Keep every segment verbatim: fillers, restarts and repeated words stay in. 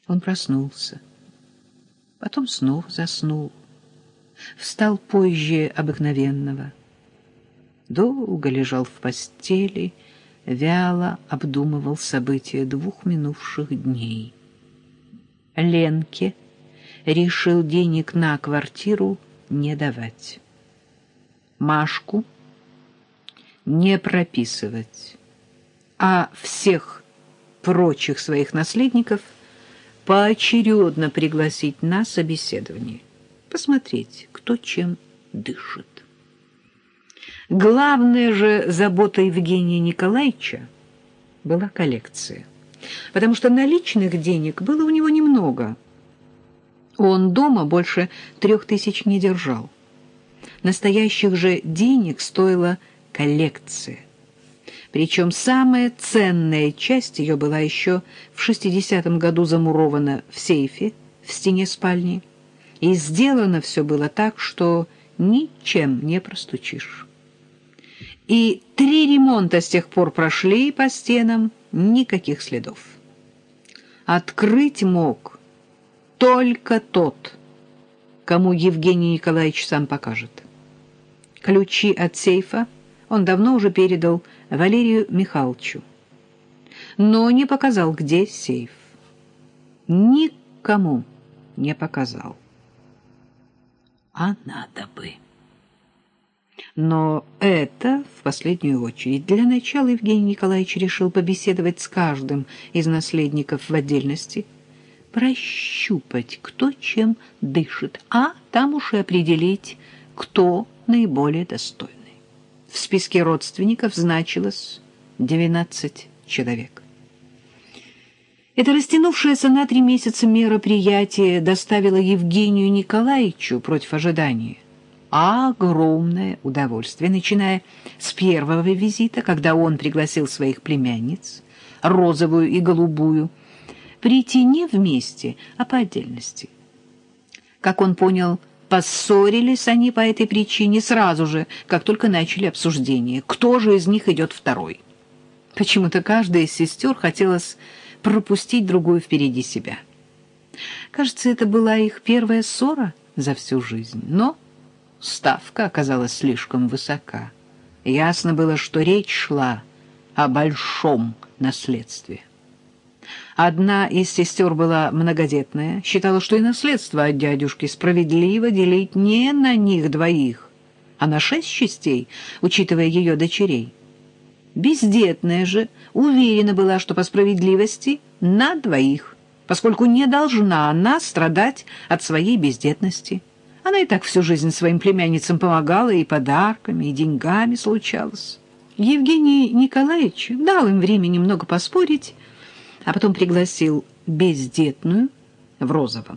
Он проснулся, потом снова заснул, встал позже обыкновенного, долго лежал в постели, вяло обдумывал события двух минувших дней. Ленке решил денег на квартиру не давать, Машку не прописывать, а всех прочих своих наследников поочередно пригласить на собеседование, посмотреть, кто чем дышит. Главная же забота Евгения Николаевича была коллекция, потому что наличных денег было у него немного. Он дома больше трех тысяч не держал. Настоящих же денег стоила коллекция. Причем самая ценная часть ее была еще в шестидесятом году замурована в сейфе в стене спальни, и сделано все было так, что ничем не простучишь. И три ремонта с тех пор прошли по стенам, никаких следов. Открыть мог только тот, кому Евгений Николаевич сам покажет. Ключи от сейфа он давно уже передал Валерию Михайловичу, но не показал, где сейф. Никому не показал. А надо бы. Но это в последнюю очередь. Для начала Евгений Николаевич решил побеседовать с каждым из наследников в отдельности, прощупать, кто чем дышит, а там уж и определить, кто наиболее достойный. В списке родственников значилось двенадцать человек. Это растянувшееся на три месяца мероприятие доставило Евгению Николаевичу против ожидания огромное удовольствие, начиная с первого визита, когда он пригласил своих племянниц, розовую и голубую, прийти не вместе, а по отдельности. Как он понял, поссорились они по этой причине сразу же, как только начали обсуждение, кто же из них идет второй. Почему-то каждая из сестер хотелось пропустить другую впереди себя. Кажется, это была их первая ссора за всю жизнь, но ставка оказалась слишком высока. Ясно было, что речь шла о большом наследстве. Одна из сестер была многодетная, считала, что и наследство от дядюшки справедливо делить не на них двоих, а на шесть частей, учитывая ее дочерей. Бездетная же уверена была, что по справедливости на двоих, поскольку не должна она страдать от своей бездетности. Она и так всю жизнь своим племянницам помогала, и подарками, и деньгами случалось. Евгений Николаевич дал им время немного поспорить, а потом пригласил бездетную в розовом.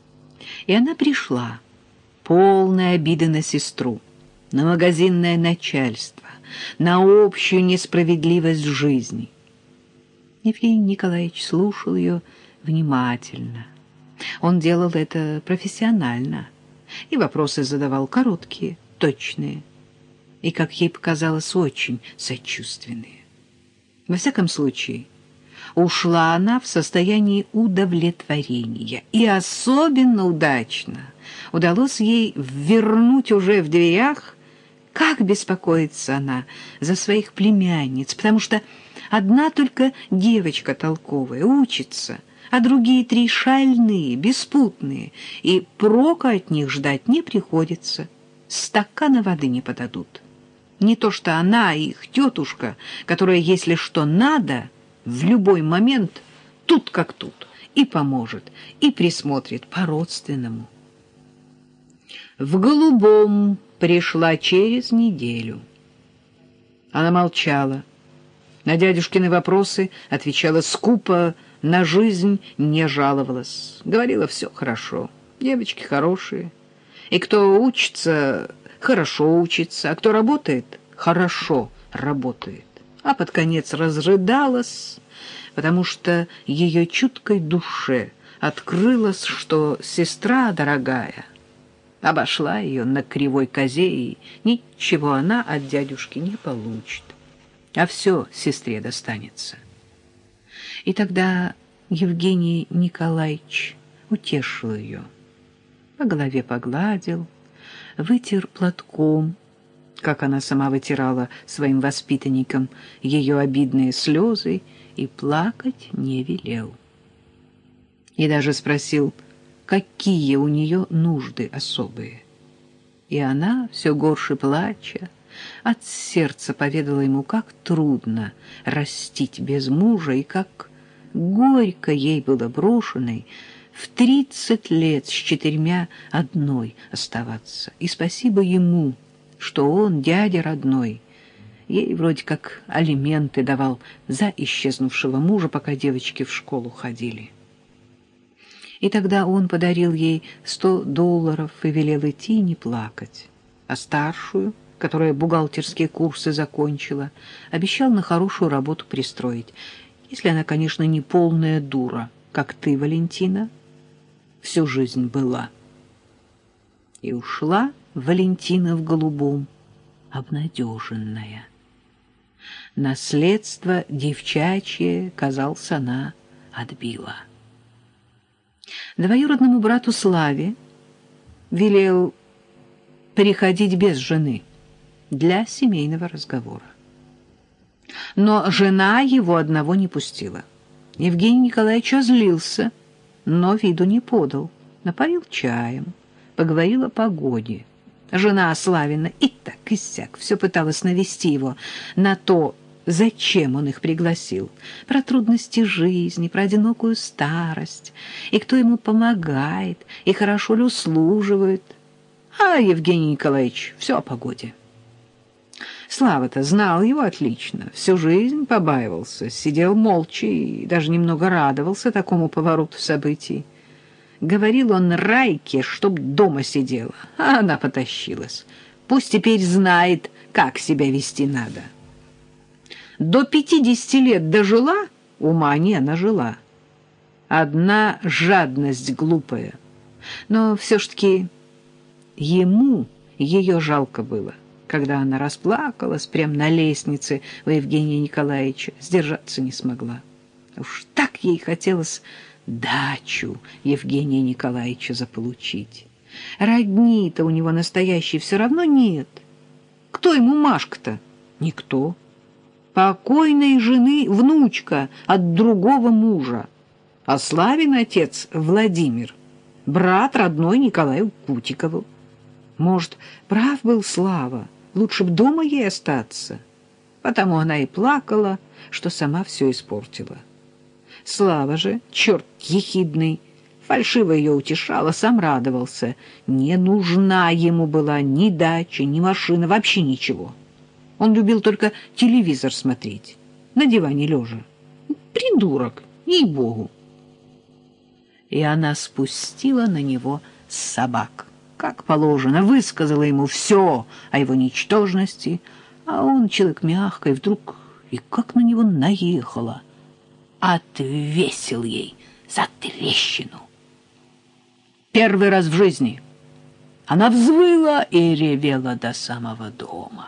И она пришла, полная обиды на сестру, на магазинное начальство, на общую несправедливость жизни. Евгений Николаевич слушал ее внимательно. Он делал это профессионально, и вопросы задавал короткие, точные, и, как ей показалось, очень сочувственные. Во всяком случае, ушла она в состоянии удовлетворения, и особенно удачно удалось ей вернуть уже в дверях, как беспокоится она за своих племянниц, потому что одна только девочка толковая учится, а другие три шальные, беспутные, и прока от них ждать не приходится, стакана воды не подадут. Не то что она, их тетушка, которая, если что надо, в любой момент, тут как тут, и поможет, и присмотрит по-родственному. В голубом пришла через неделю. Она молчала. На дядюшкины вопросы отвечала скупо, на жизнь не жаловалась. Говорила, все хорошо, девочки хорошие. И кто учится, хорошо учится, а кто работает, хорошо работает. А под конец разрыдалась, потому что ее чуткой душе открылось, что сестра дорогая обошла ее на кривой козе, и ничего она от дядюшки не получит, а все сестре достанется. И тогда Евгений Николаевич утешил ее. По голове погладил, вытер платком, как она сама вытирала своим воспитанникам ее обидные слезы, и плакать не велел. И даже спросил, какие у нее нужды особые. И она, все горше плача, от сердца поведала ему, как трудно растить без мужа и как горько ей было брошенной в тридцать лет с четырьмя одной оставаться. И спасибо ему, что он, дядя родной, ей вроде как алименты давал за исчезнувшего мужа, пока девочки в школу ходили. И тогда он подарил ей сто долларов и велел идти и не плакать. А старшую, которая бухгалтерские курсы закончила, обещал на хорошую работу пристроить, если она, конечно, не полная дура, как ты, Валентина, всю жизнь была. И ушла Валентина в голубом, обнадеженная. Наследство девчачье, казалось, она отбила. Двоюродному брату Славе велел приходить без жены для семейного разговора. Но жена его одного не пустила. Евгений Николаевич озлился, но виду не подал. Напоил чаем, поговорил о погоде. Жена Славина и так и сяк все пыталась навести его на то, зачем он их пригласил, про трудности жизни, про одинокую старость, и кто ему помогает, и хорошо ли услуживает. А Евгений Николаевич все о погоде. Слава-то знал его отлично, всю жизнь побаивался, сидел молча и даже немного радовался такому повороту событий. Говорил он Райке, чтоб дома сидела, а она потащилась. Пусть теперь знает, как себя вести надо. До пятидесяти лет дожила, ума не нажила. Одна жадность глупая. Но все-таки ему ее жалко было, когда она расплакалась прямо на лестнице у Евгения Николаевича, сдержаться не смогла. Уж так ей хотелось дачу Евгения Николаевича заполучить. Родни-то у него настоящей все равно нет. Кто ему Машка-то? Никто. Покойной жены внучка от другого мужа, а Славин отец Владимир, брат родной Николаю Кутикову. Может, прав был Слава, лучше б дома ей остаться. Потому она и плакала, что сама все испортила. Слава же, черт ехидный, фальшиво ее утешала, сам радовался. Не нужна ему была ни дача, ни машина, вообще ничего. Он любил только телевизор смотреть, на диване лежа. Придурок, ей-богу. И она спустила на него собак. Как положено, высказала ему все о его ничтожности, а он, человек мягкий, вдруг и как на него наехала. Отвесил ей за трещину. Первый раз в жизни она взвыла и ревела до самого дома.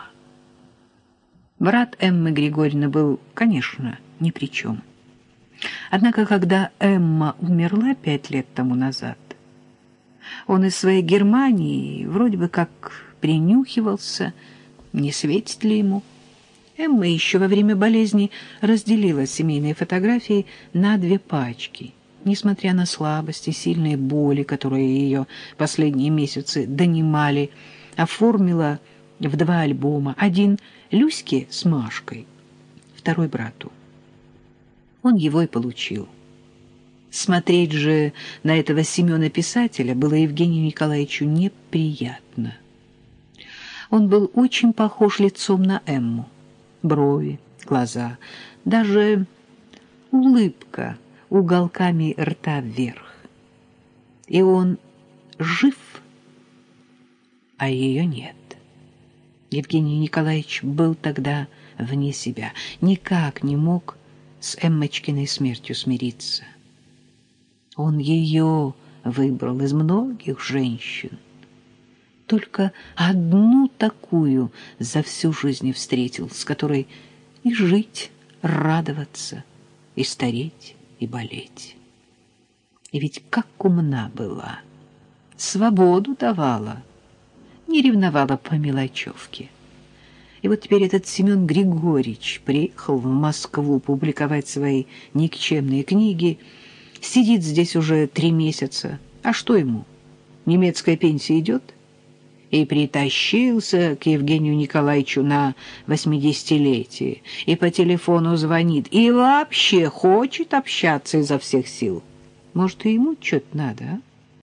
Брат Эммы Григорьевны был, конечно, ни при чем. Однако, когда Эмма умерла пять лет тому назад, он из своей Германии вроде бы как принюхивался, не светит ли ему. Эмма еще во время болезни разделила семейные фотографии на две пачки. Несмотря на слабости, сильные боли, которые ее последние месяцы донимали, оформила в два альбома. Один Люське с Машкой, второй брату. Он его и получил. Смотреть же на этого Семена-писателя было Евгению Николаевичу неприятно. Он был очень похож лицом на Эмму. Брови, глаза, даже улыбка уголками рта вверх. И он жив, а ее нет. Евгений Николаевич был тогда вне себя, никак не мог с Эммочкиной смертью смириться. Он ее выбрал из многих женщин. Только одну такую за всю жизнь встретил, с которой и жить, радоваться, и стареть и болеть. И ведь как умна была, свободу давала, не ревновала по мелочевке. И вот теперь этот Семен Григорьевич приехал в Москву публиковать свои никчемные книги, сидит здесь уже три месяца. А что ему? Немецкая пенсия идет? И притащился к Евгению Николаевичу на восьмидесятилетие, и по телефону звонит, и вообще хочет общаться изо всех сил. Может, и ему что-то надо, а?